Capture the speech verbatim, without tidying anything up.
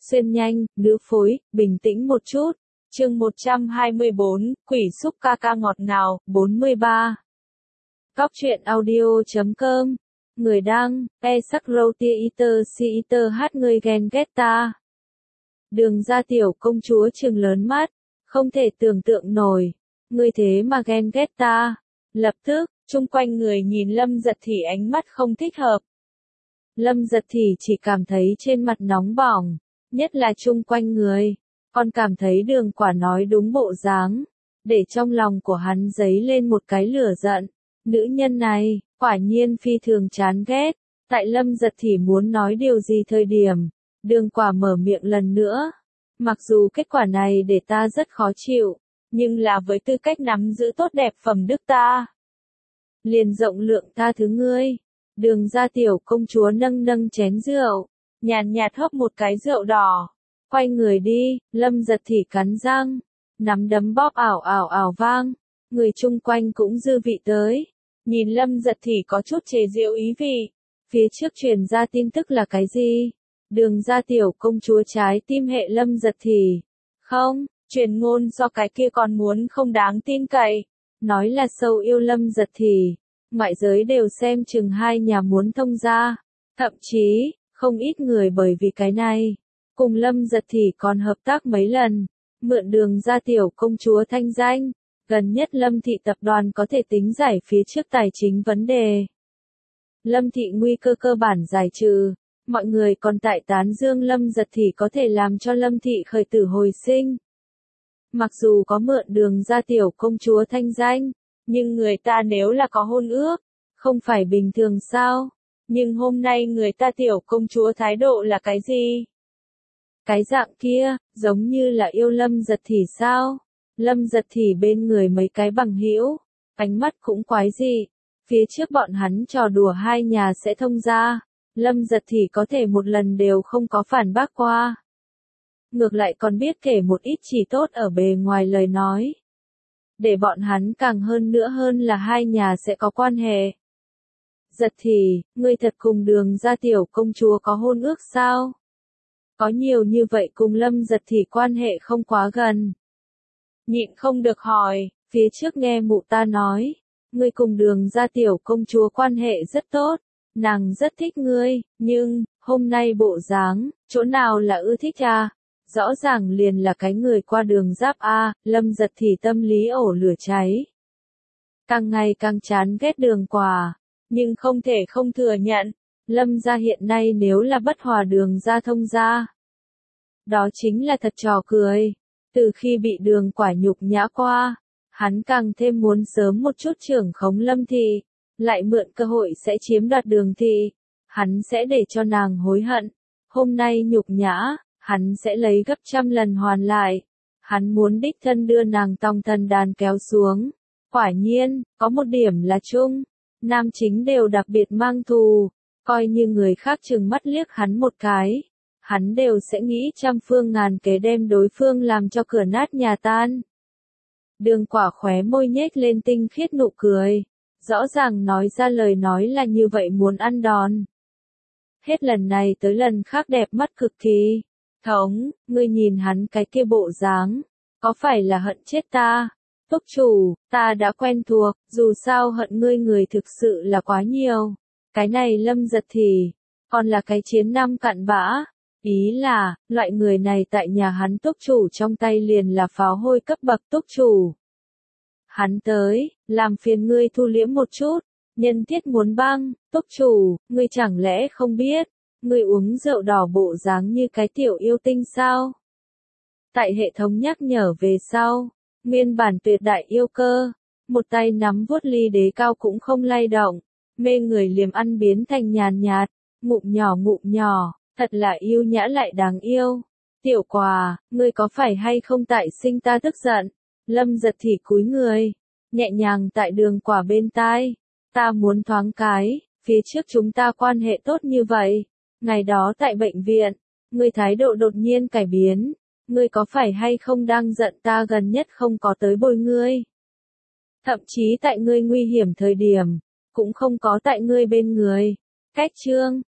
xuyên nhanh, nữ phối, bình tĩnh một chút. Chương một trăm hai mươi bốn, Quỷ xúc ca ca ngọt ngào, bốn mươi ba. Cóc truyện audio chấm com. Người đăng, e sắc râu tia iter si iter hát người ghen ghét ta. Đường ra tiểu công chúa trừng lớn mắt, không thể tưởng tượng nổi. Ngươi thế mà ghen ghét ta. Lập tức, chung quanh người nhìn Lâm Giật Thỉ ánh mắt không thích hợp. Lâm Giật Thỉ chỉ cảm thấy trên mặt nóng bỏng, nhất là chung quanh người. Còn cảm thấy Đường Quả nói đúng bộ dáng, để trong lòng của hắn dấy lên một cái lửa giận. Nữ nhân này, quả nhiên phi thường chán ghét. Tại Lâm Giật Thỉ muốn nói điều gì thời điểm, Đường Quả mở miệng lần nữa. Mặc dù kết quả này để ta rất khó chịu, nhưng là với tư cách nắm giữ tốt đẹp phẩm đức ta, liền rộng lượng tha thứ ngươi. Đường ra tiểu công chúa nâng nâng chén rượu, nhàn nhạt hớp một cái rượu đỏ, quay người đi. Lâm Giật Thỉ cắn răng, nắm đấm bóp ảo ảo ảo vang. Người chung quanh cũng dư vị tới, nhìn Lâm Giật Thỉ có chút chế giễu ý vị. Phía trước truyền ra tin tức là cái gì? Đường ra tiểu công chúa trái tim hệ Lâm Giật Thỉ. Không, truyền ngôn do cái kia còn muốn không đáng tin cậy, nói là sâu yêu Lâm Giật Thỉ. Ngoại giới đều xem chừng hai nhà muốn thông gia, thậm chí, không ít người bởi vì cái này, cùng Lâm Giật Thỉ còn hợp tác mấy lần, mượn đường ra tiểu công chúa thanh danh. Gần nhất Lâm thị tập đoàn có thể tính giải phía trước tài chính vấn đề. Lâm thị nguy cơ cơ bản giải trừ, mọi người còn tại tán dương Lâm Giật Thỉ có thể làm cho Lâm thị khởi tử hồi sinh. Mặc dù có mượn đường ra tiểu công chúa thanh danh, nhưng người ta nếu là có hôn ước, không phải bình thường sao? Nhưng hôm nay người ta tiểu công chúa thái độ là cái gì? Cái dạng kia, giống như là yêu Lâm Giật Thỉ sao? Lâm Giật Thỉ bên người mấy cái bằng hữu, ánh mắt cũng quái dị. Phía trước bọn hắn trò đùa hai nhà sẽ thông gia, Lâm Giật Thỉ có thể một lần đều không có phản bác qua. Ngược lại còn biết kể một ít chỉ tốt ở bề ngoài lời nói. Để bọn hắn càng hơn nữa hơn là hai nhà sẽ có quan hệ. Giật Thỉ, ngươi thật cùng đường ra tiểu công chúa có hôn ước sao? Có nhiều như vậy cùng Lâm Giật Thỉ quan hệ không quá gần. Nhịn không được hỏi, phía trước nghe mụ ta nói, ngươi cùng đường ra tiểu công chúa quan hệ rất tốt, nàng rất thích ngươi, nhưng, hôm nay bộ dáng, chỗ nào là ưa thích à? Rõ ràng liền là cái người qua đường giáp A. Lâm Giật Thỉ tâm lý ổ lửa cháy. Càng ngày càng chán ghét Đường Quả, nhưng không thể không thừa nhận, Lâm gia hiện nay nếu là bất hòa đường ra thông gia, đó chính là thật trò cười. Từ khi bị Đường Quả nhục nhã qua, hắn càng thêm muốn sớm một chút trưởng khống Lâm thị, lại mượn cơ hội sẽ chiếm đoạt Đường thị, hắn sẽ để cho nàng hối hận. Hôm nay nhục nhã, hắn sẽ lấy gấp trăm lần hoàn lại. Hắn muốn đích thân đưa nàng tòng thần đàn kéo xuống. Quả nhiên, có một điểm là chung, nam chính đều đặc biệt mang thù, coi như người khác chừng mắt liếc hắn một cái, hắn đều sẽ nghĩ trăm phương ngàn kế đem đối phương làm cho cửa nát nhà tan. Đường Quả khóe môi nhếch lên tinh khiết nụ cười, rõ ràng nói ra lời nói là như vậy muốn ăn đòn. Hết lần này tới lần khác đẹp mắt cực kỳ. Thống, ngươi nhìn hắn cái kia bộ dáng, có phải là hận chết ta? Túc chủ, ta đã quen thuộc, dù sao hận ngươi người thực sự là quá nhiều. Cái này Lâm Giật Thỉ, còn là cái chiến năm cặn bã. Ý là, loại người này tại nhà hắn túc chủ trong tay liền là pháo hôi cấp bậc túc chủ. Hắn tới, làm phiền ngươi thu liễm một chút, nhân thiết muốn băng, túc chủ, ngươi chẳng lẽ không biết, ngươi uống rượu đỏ bộ dáng như cái tiểu yêu tinh sao? Tại hệ thống nhắc nhở về sau, nguyên bản tuyệt đại yêu cơ, một tay nắm vuốt ly đế cao cũng không lay động, mê người liềm ăn biến thành nhàn nhạt, ngụm nhỏ ngụm nhỏ, thật là yêu nhã lại đáng yêu. Tiểu Quả, ngươi có phải hay không tại sinh ta tức giận? Lâm Giật Thỉ cúi người, nhẹ nhàng tại Đường Quả bên tai, ta muốn thoáng cái, phía trước chúng ta quan hệ tốt như vậy, ngày đó tại bệnh viện, ngươi thái độ đột nhiên cải biến, ngươi có phải hay không đang giận ta gần nhất không có tới bồi ngươi? Thậm chí tại ngươi nguy hiểm thời điểm, cũng không có tại ngươi bên người. Cách chương,